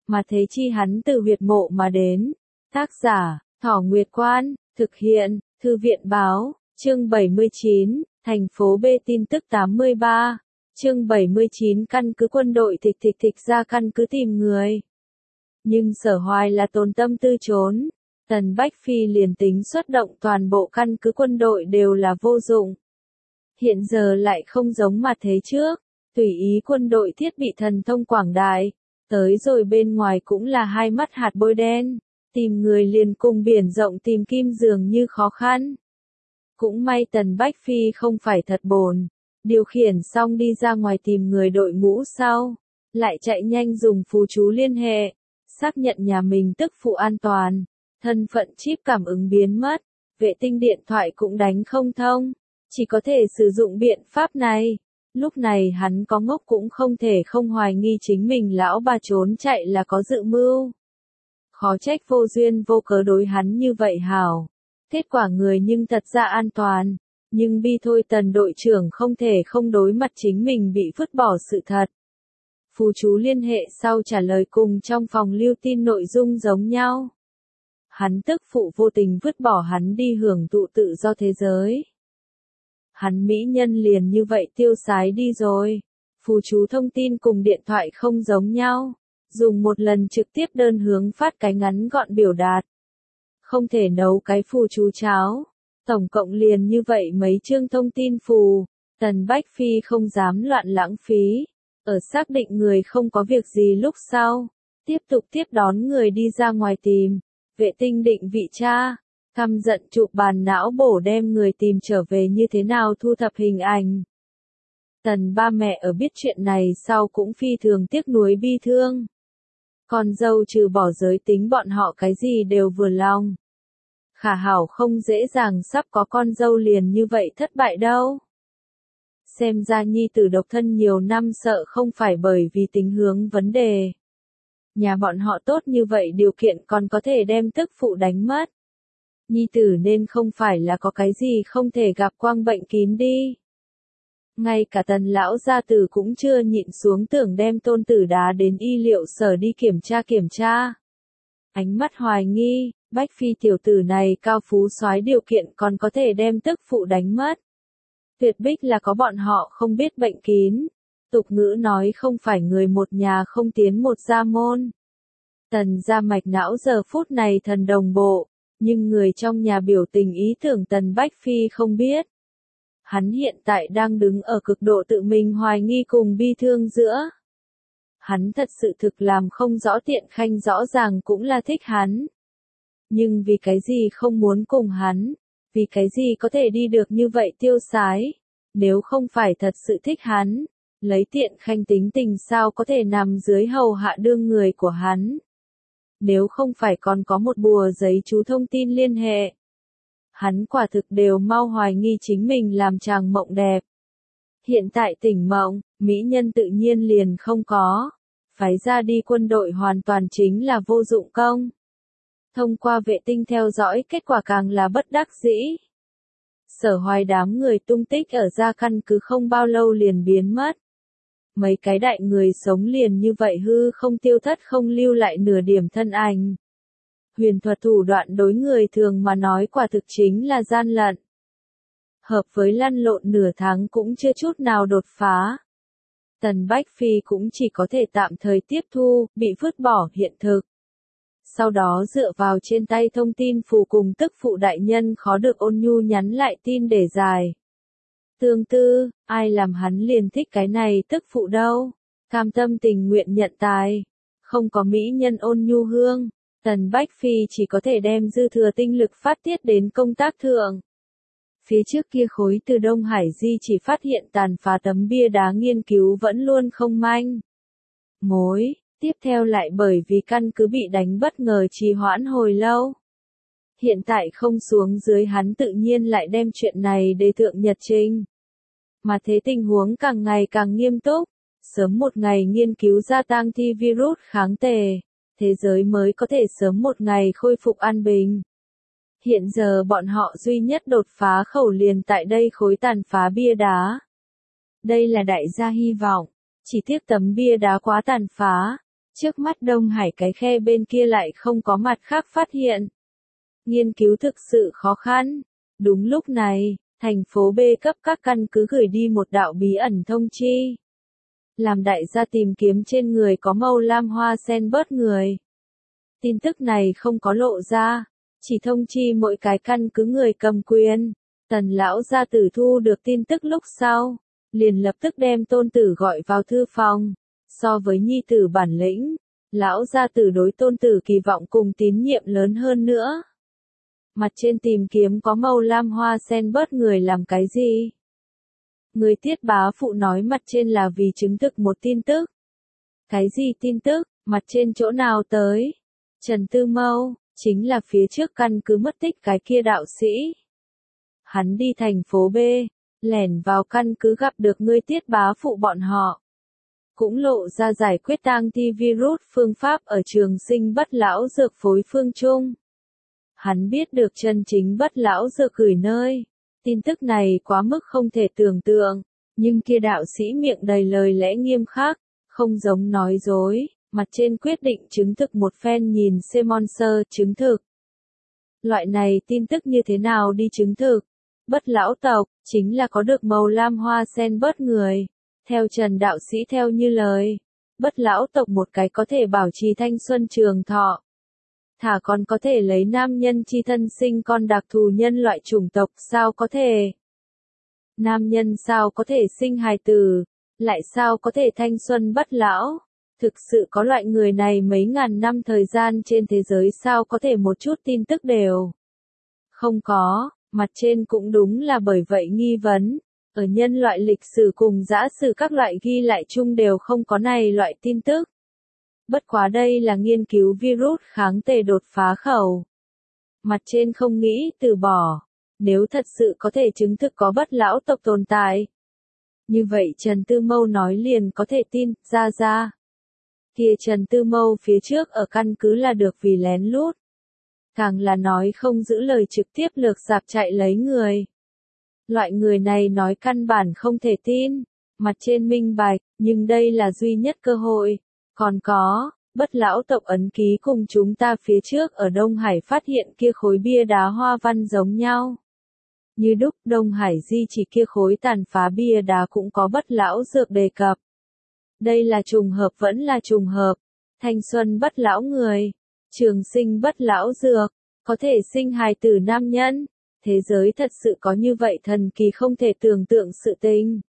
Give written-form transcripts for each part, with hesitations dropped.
mà thế chi hắn từ huyệt mộ mà đến. Tác giả, Thỏ Nguyệt Quan, thực hiện, Thư viện Báo, chương 79, thành phố B tin tức 83, chương 79 căn cứ quân đội thịch ra căn cứ tìm người. Nhưng Sở Hoài là tồn tâm tư trốn, Tần Bách Phi liền tính xuất động toàn bộ căn cứ quân đội đều là vô dụng. Hiện giờ lại không giống mà thế trước, tùy ý quân đội thiết bị thần thông quảng đại, tới rồi bên ngoài cũng là hai mắt hạt bôi đen, tìm người liền cùng biển rộng tìm kim dường như khó khăn. Cũng may Tần Bách Phi không phải thật bồn, điều khiển xong đi ra ngoài tìm người đội ngũ sau, lại chạy nhanh dùng phù chú liên hệ, xác nhận nhà mình tức phụ an toàn, thân phận chip cảm ứng biến mất, vệ tinh điện thoại cũng đánh không thông, chỉ có thể sử dụng biện pháp này. Lúc này hắn có ngốc cũng không thể không hoài nghi chính mình lão bà trốn chạy là có dự mưu. Khó trách vô duyên vô cớ đối hắn như vậy hảo. Kết quả người nhưng thật ra an toàn. Nhưng bi thôi Tần đội trưởng không thể không đối mặt chính mình bị vứt bỏ sự thật. Phù chú liên hệ sau trả lời cùng trong phòng lưu tin nội dung giống nhau. Hắn tức phụ vô tình vứt bỏ hắn đi hưởng thụ tự do thế giới. Hắn mỹ nhân liền như vậy tiêu sái đi rồi. Phù chú thông tin cùng điện thoại không giống nhau. Dùng một lần trực tiếp đơn hướng phát cái ngắn gọn biểu đạt. Không thể nấu cái phù chú cháo. Tổng cộng liền như vậy mấy chương thông tin phù. Tần Bách Phi không dám loạn lãng phí. Ở xác định người không có việc gì lúc sau. Tiếp tục tiếp đón người đi ra ngoài tìm. Vệ tinh định vị tra. Căm giận chụp bàn não bổ đem người tìm trở về như thế nào thu thập hình ảnh. Tần ba mẹ ở biết chuyện này sau cũng phi thường tiếc nuối bi thương. Con dâu trừ bỏ giới tính bọn họ cái gì đều vừa lòng. Khả hảo không dễ dàng sắp có con dâu liền như vậy thất bại đâu. Xem ra nhi tử độc thân nhiều năm sợ không phải bởi vì tính hướng vấn đề. Nhà bọn họ tốt như vậy điều kiện còn có thể đem tức phụ đánh mất. Nhi tử nên không phải là có cái gì không thể gặp quang bệnh kín đi. Ngay cả Tần lão gia tử cũng chưa nhịn xuống tưởng đem tôn tử đá đến y liệu sở đi kiểm tra. Ánh mắt hoài nghi, Bách Phi tiểu tử này cao phú soái điều kiện còn có thể đem tức phụ đánh mất. Tuyệt bích là có bọn họ không biết bệnh kín. Tục ngữ nói không phải người một nhà không tiến một gia môn. Tần gia mạch não giờ phút này thần đồng bộ. Nhưng người trong nhà biểu tình ý tưởng Tần Bách Phi không biết. Hắn hiện tại đang đứng ở cực độ tự mình hoài nghi cùng bi thương giữa. Hắn thật sự thực làm không rõ Tiện Khanh rõ ràng cũng là thích hắn. Nhưng vì cái gì không muốn cùng hắn, vì cái gì có thể đi được như vậy tiêu sái, nếu không phải thật sự thích hắn, lấy Tiện Khanh tính tình sao có thể nằm dưới hầu hạ đương người của hắn. Nếu không phải còn có một bùa giấy chú thông tin liên hệ. Hắn quả thực đều mau hoài nghi chính mình làm chàng mộng đẹp. Hiện tại tỉnh mộng, mỹ nhân tự nhiên liền không có. Phái ra đi quân đội hoàn toàn chính là vô dụng công. Thông qua vệ tinh theo dõi kết quả càng là bất đắc dĩ. Sở Hoài đám người tung tích ở ra căn cứ không bao lâu liền biến mất. Mấy cái đại người sống liền như vậy hư không tiêu thất không lưu lại nửa điểm thân ảnh. Huyền thuật thủ đoạn đối người thường mà nói quả thực chính là gian lận. Hợp với lăn lộn nửa tháng cũng chưa chút nào đột phá. Tần Bách Phi cũng chỉ có thể tạm thời tiếp thu, bị vứt bỏ hiện thực. Sau đó dựa vào trên tay thông tin phù cùng tức phụ đại nhân khó được ôn nhu nhắn lại tin để giải. Tương tư, ai làm hắn liền thích cái này tức phụ đâu. Cam tâm tình nguyện nhận tài. Không có mỹ nhân ôn nhu hương. Tần Bách Phi chỉ có thể đem dư thừa tinh lực phát tiết đến công tác thượng. Phía trước kia khối từ Đông Hải Di chỉ phát hiện tàn phá tấm bia đá nghiên cứu vẫn luôn không manh mối. Tiếp theo lại bởi vì căn cứ bị đánh bất ngờ trì hoãn hồi lâu. Hiện tại không xuống dưới hắn tự nhiên lại đem chuyện này đề thượng nhật trình. Mà thế tình huống càng ngày càng nghiêm túc. Sớm một ngày nghiên cứu ra tang thi virus kháng tề. Thế giới mới có thể sớm một ngày khôi phục an bình. Hiện giờ bọn họ duy nhất đột phá khẩu liền tại đây khối tàn phá bia đá. Đây là đại gia hy vọng. Chỉ tiếc tấm bia đá quá tàn phá. Trước mắt Đông Hải cái khe bên kia lại không có mặt khác phát hiện. Nghiên cứu thực sự khó khăn. Đúng lúc này, thành phố B cấp các căn cứ gửi đi một đạo bí ẩn thông chi. Làm đại gia tìm kiếm trên người có màu lam hoa sen bớt người. Tin tức này không có lộ ra, chỉ thông chi mỗi cái căn cứ người cầm quyền. Tần lão gia tử thu được tin tức lúc sau, liền lập tức đem tôn tử gọi vào thư phòng. So với nhi tử bản lĩnh, lão gia tử đối tôn tử kỳ vọng cùng tín nhiệm lớn hơn nữa. Mặt trên tìm kiếm có màu lam hoa sen bớt người làm cái gì? Người tiết bá phụ nói mặt trên là vì chứng thực một tin tức. Cái gì tin tức, mặt trên chỗ nào tới? Trần Tư Mâu, chính là phía trước căn cứ mất tích cái kia đạo sĩ. Hắn đi thành phố B, lẻn vào căn cứ gặp được ngươi tiết bá phụ bọn họ. Cũng lộ ra giải quyết tang thi virus phương pháp ở trường sinh bất lão dược phối phương chung. Hắn biết được chân chính bất lão dược gửi nơi. Tin tức này quá mức không thể tưởng tượng, nhưng kia đạo sĩ miệng đầy lời lẽ nghiêm khắc, không giống nói dối, mặt trên quyết định chứng thực một phen nhìn Simon Sơ chứng thực. Loại này tin tức như thế nào đi chứng thực? Bất lão tộc, chính là có được màu lam hoa sen bớt người. Theo Trần đạo sĩ theo như lời, bất lão tộc một cái có thể bảo trì thanh xuân trường thọ. Thả còn có thể lấy nam nhân chi thân sinh con đặc thù nhân loại chủng tộc sao có thể? Nam nhân sao có thể sinh hài tử, lại sao có thể thanh xuân bất lão? Thực sự có loại người này mấy ngàn năm thời gian trên thế giới sao có thể một chút tin tức đều không có, mặt trên cũng đúng là bởi vậy nghi vấn. Ở nhân loại lịch sử cùng dã sử các loại ghi lại chung đều không có này loại tin tức. Bất quá đây là nghiên cứu virus kháng thể đột phá khẩu. Mặt trên không nghĩ từ bỏ. Nếu thật sự có thể chứng thực có bất lão tộc tồn tại. Như vậy Trần Tư Mâu nói liền có thể tin, ra. Kia Trần Tư Mâu phía trước ở căn cứ là được vì lén lút. Càng là nói không giữ lời trực tiếp lược sạp chạy lấy người. Loại người này nói căn bản không thể tin. Mặt trên minh bạch, nhưng đây là duy nhất cơ hội. Còn có, bất lão tộc ấn ký cùng chúng ta phía trước ở Đông Hải phát hiện kia khối bia đá hoa văn giống nhau. Như đúc Đông Hải di chỉ kia khối tàn phá bia đá cũng có bất lão dược đề cập. Đây là trùng hợp vẫn là trùng hợp. Thanh xuân bất lão người, trường sinh bất lão dược, có thể sinh hài tử nam nhân. Thế giới thật sự có như vậy thần kỳ không thể tưởng tượng sự tình.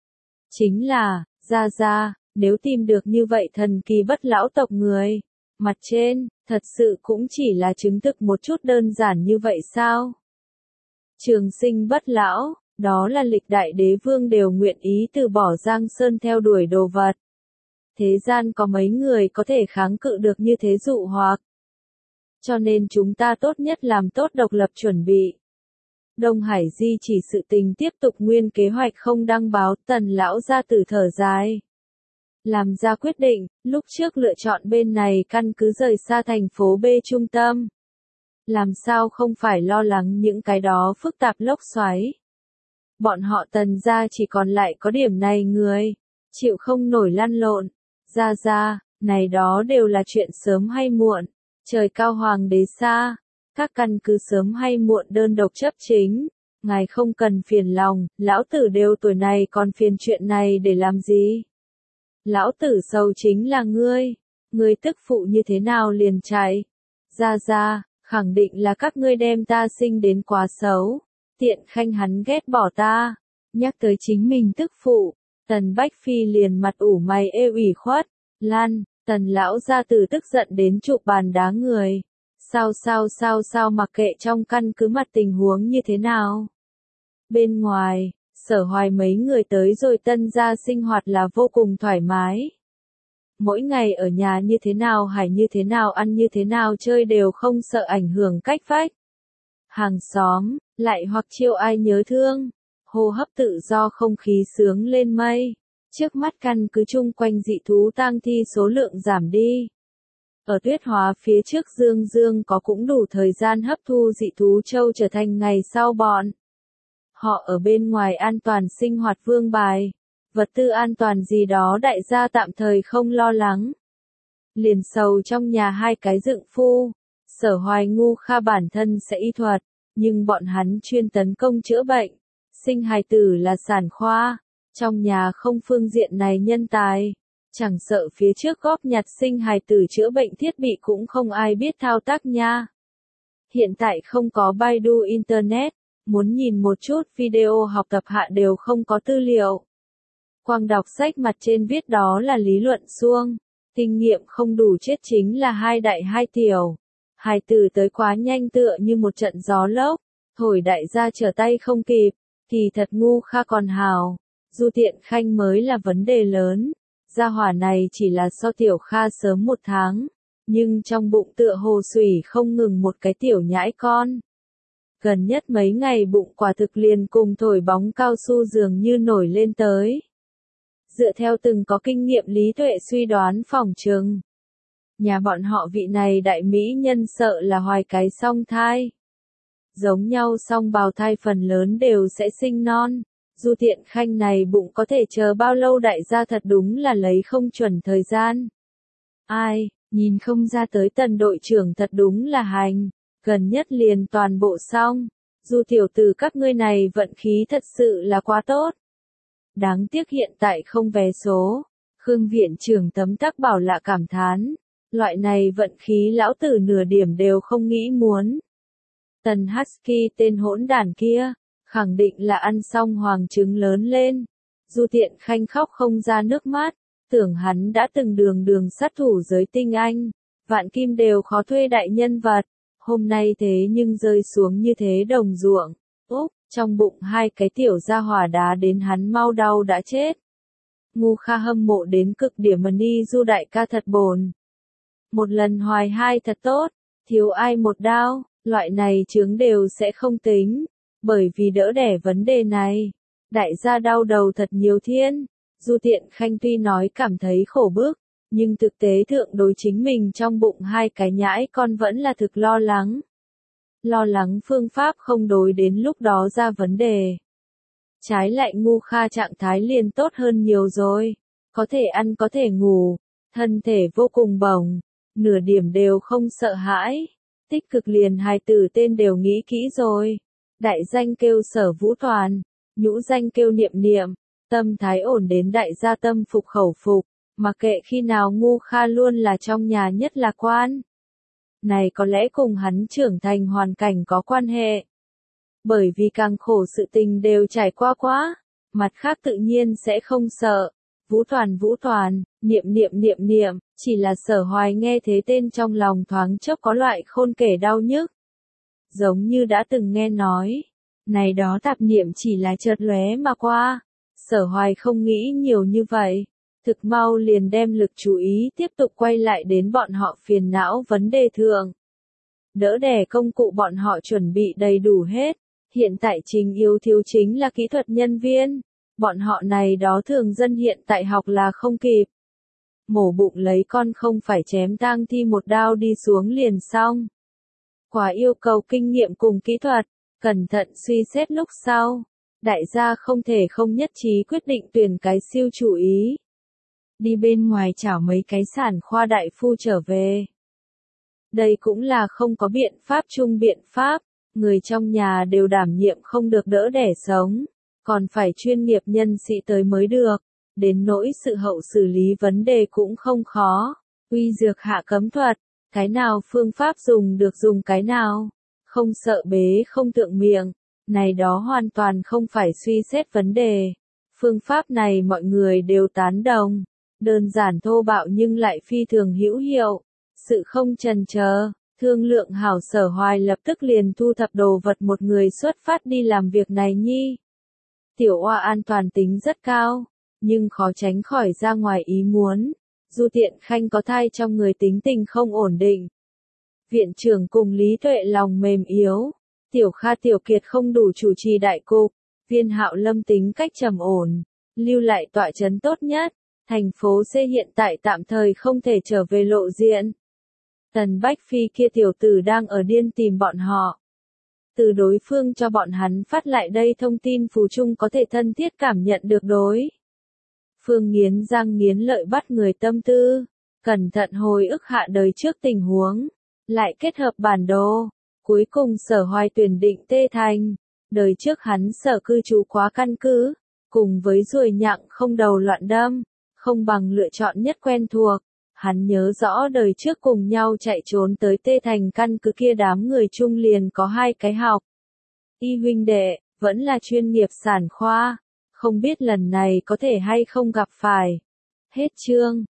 Chính là, ra, nếu tìm được như vậy thần kỳ bất lão tộc người, mặt trên, thật sự cũng chỉ là chứng thực một chút đơn giản như vậy sao? Trường sinh bất lão, đó là lịch đại đế vương đều nguyện ý từ bỏ Giang Sơn theo đuổi đồ vật. Thế gian có mấy người có thể kháng cự được như thế dụ hoặc. Cho nên chúng ta tốt nhất làm tốt độc lập chuẩn bị. Đông Hải di chỉ sự tình tiếp tục nguyên kế hoạch không đăng báo, Tần lão gia tử thở dài. Làm ra quyết định, lúc trước lựa chọn bên này căn cứ rời xa thành phố B trung tâm. Làm sao không phải lo lắng những cái đó phức tạp lốc xoáy. Bọn họ Tần gia chỉ còn lại có điểm này người, chịu không nổi lăn lộn. Ra, này đó đều là chuyện sớm hay muộn. Trời cao hoàng đế xa. Các căn cứ sớm hay muộn đơn độc chấp chính, ngài không cần phiền lòng, lão tử đều tuổi này còn phiền chuyện này để làm gì? Lão tử sầu chính là ngươi tức phụ như thế nào liền chạy? Ra, khẳng định là các ngươi đem ta sinh đến quá xấu, tiện khanh hắn ghét bỏ ta. Nhắc tới chính mình tức phụ, Tần Bách Phi liền mặt ủ mày ê ủy khuất, Lan, Tần lão gia tử tức giận đến chụp bàn đá người. Sao mặc kệ trong căn cứ mặt tình huống như thế nào. Bên ngoài, Sở Hoài mấy người tới rồi Tân gia sinh hoạt là vô cùng thoải mái. Mỗi ngày ở nhà như thế nào hải như thế nào ăn như thế nào chơi đều không sợ ảnh hưởng cách vách. Hàng xóm, lại hoặc chiêu ai nhớ thương, hô hấp tự do không khí sướng lên mây. Trước mắt căn cứ chung quanh dị thú tang thi số lượng giảm đi. Ở tuyết hóa phía trước Dương có cũng đủ thời gian hấp thu dị thú châu trở thành ngày sau bọn. Họ ở bên ngoài an toàn sinh hoạt vương bài. Vật tư an toàn gì đó đại gia tạm thời không lo lắng. liền sầu trong nhà hai cái dựng phu. Sở Hoài Ngu Kha bản thân sẽ y thuật, nhưng bọn hắn chuyên tấn công chữa bệnh. Sinh hài tử là sản khoa, trong nhà không phương diện này nhân tài. Chẳng sợ phía trước góp nhặt sinh hài tử chữa bệnh thiết bị cũng không ai biết thao tác nha. Hiện tại không có Baidu Internet, muốn nhìn một chút video học tập hạ đều không có tư liệu. Quang đọc sách mặt trên viết đó là lý luận suông, kinh nghiệm không đủ chết chính là hai đại hai tiểu. Hài tử tới quá nhanh tựa như một trận gió lốc, thổi đại gia trở tay không kịp, thì thật Ngu Kha còn hào. Du Tiện Khanh mới là vấn đề lớn, gia hỏa này chỉ là so Tiểu Kha sớm 1 tháng, nhưng trong bụng tựa hồ sủy không ngừng một cái tiểu nhãi con. Gần nhất mấy ngày bụng quả thực liền cùng thổi bóng cao su dường như nổi lên tới. Dựa theo từng có kinh nghiệm Lý Tuệ suy đoán phỏng chừng, nhà bọn họ vị này đại mỹ nhân sợ là hoài cái song thai. Giống nhau song bào thai phần lớn đều sẽ sinh non. Du Tiện Khanh này bụng có thể chờ bao lâu đại gia thật đúng là lấy không chuẩn thời gian. Ai, nhìn không ra tới Tần đội trưởng thật đúng là hành, gần nhất liền toàn bộ xong. Du tiểu tử các ngươi này vận khí thật sự là quá tốt. Đáng tiếc hiện tại không vé số. Khương viện trưởng tấm tắc bảo lạ cảm thán. Loại này vận khí lão tử nửa điểm đều không nghĩ muốn. Tần Husky tên hỗn đản kia, khẳng định là ăn xong hoàng trứng lớn lên. Du Tiện Khanh khóc không ra nước mắt, tưởng hắn đã từng đường sát thủ giới tinh anh, vạn kim đều khó thuê đại nhân vật, hôm nay thế nhưng rơi xuống như thế đồng ruộng. Úp, trong bụng hai cái tiểu gia hỏa đá đến hắn mau đau đã chết. Ngu Kha hâm mộ đến cực điểm mà ni Du đại ca thật bồn. Một lần hoài hai thật tốt, thiếu ai một đao, loại này chướng đều sẽ không tính, bởi vì đỡ đẻ vấn đề này. Đại gia đau đầu thật nhiều thiên. Du Tiện Khanh tuy nói cảm thấy khổ bức, nhưng thực tế thượng đối chính mình trong bụng hai cái nhãi con vẫn là thực lo lắng. Lo lắng phương pháp không đối đến lúc đó ra vấn đề. Trái lại Ngu Kha trạng thái liền tốt hơn nhiều rồi, có thể ăn có thể ngủ, thân thể vô cùng bổng, nửa điểm đều không sợ hãi, tích cực liền hài tử tên đều nghĩ kỹ rồi. Đại danh kêu Sở Vũ Toàn, nhũ danh kêu Niệm Niệm, tâm thái ổn đến đại gia tâm phục khẩu phục, mà kệ khi nào Ngu Kha luôn là trong nhà nhất lạc quan. Này có lẽ cùng hắn trưởng thành hoàn cảnh có quan hệ. Bởi vì càng khổ sự tình đều trải qua quá, mặt khác tự nhiên sẽ không sợ. Vũ Toàn, Niệm, chỉ là Sở Hoài nghe thế tên trong lòng thoáng chốc có loại khôn kể đau nhức. Giống như đã từng nghe nói, này đó tạp niệm chỉ là chợt lóe mà qua. Sở Hoài không nghĩ nhiều như vậy, thực mau liền đem lực chú ý tiếp tục quay lại đến bọn họ phiền não vấn đề thượng. Đỡ đẻ công cụ bọn họ chuẩn bị đầy đủ hết, hiện tại chính yếu thiếu chính là kỹ thuật nhân viên, bọn họ này đó thường dân hiện tại học là không kịp. Mổ bụng lấy con không phải chém tang thi một đao đi xuống liền xong. Quá yêu cầu kinh nghiệm cùng kỹ thuật, cẩn thận suy xét lúc sau. Đại gia không thể không nhất trí quyết định tuyển cái siêu chủ ý. Đi bên ngoài chảo mấy cái sản khoa đại phu trở về. Đây cũng là không có biện pháp chung biện pháp, người trong nhà đều đảm nhiệm không được đỡ đẻ sống, còn phải chuyên nghiệp nhân sĩ tới mới được, đến nỗi sự hậu xử lý vấn đề cũng không khó, uy dược hạ cấm thuật, cái nào phương pháp dùng được dùng cái nào, không sợ bế không tượng miệng, này đó hoàn toàn không phải suy xét vấn đề, phương pháp này mọi người đều tán đồng, đơn giản thô bạo nhưng lại phi thường hữu hiệu. Sự không chần chờ, thương lượng hảo Sở Hoài lập tức liền thu thập đồ vật một người xuất phát đi làm việc này nhi. Tiểu oa an toàn tính rất cao, nhưng khó tránh khỏi ra ngoài ý muốn. Du Tiện Khanh có thai trong người tính tình không ổn định. Viện trưởng cùng Lý Tuệ lòng mềm yếu. Tiểu Kha Tiểu Kiệt không đủ chủ trì đại cục. Viên Hạo Lâm tính cách trầm ổn, lưu lại tọa trấn tốt nhất. Thành phố C hiện tại tạm thời không thể trở về lộ diện. Tần Bách Phi kia tiểu tử đang ở điên tìm bọn họ. Từ đối phương cho bọn hắn phát lại đây thông tin phù chung có thể thân thiết cảm nhận được đối. Phương nghiến răng nghiến lợi bắt người tâm tư. cẩn thận hồi ức hạ đời trước tình huống, lại kết hợp bản đồ. Cuối cùng Sở Hoài tuyển định Tê Thành, đời trước hắn sở cư trú quá căn cứ, cùng với ruồi nhặng không đầu loạn đâm, không bằng lựa chọn nhất quen thuộc. Hắn nhớ rõ đời trước cùng nhau chạy trốn tới Tê Thành căn cứ kia đám người chung liền có 2 cái học. Y huynh đệ, vẫn là chuyên nghiệp sản khoa, không biết lần này có thể hay không gặp phải. Hết chương.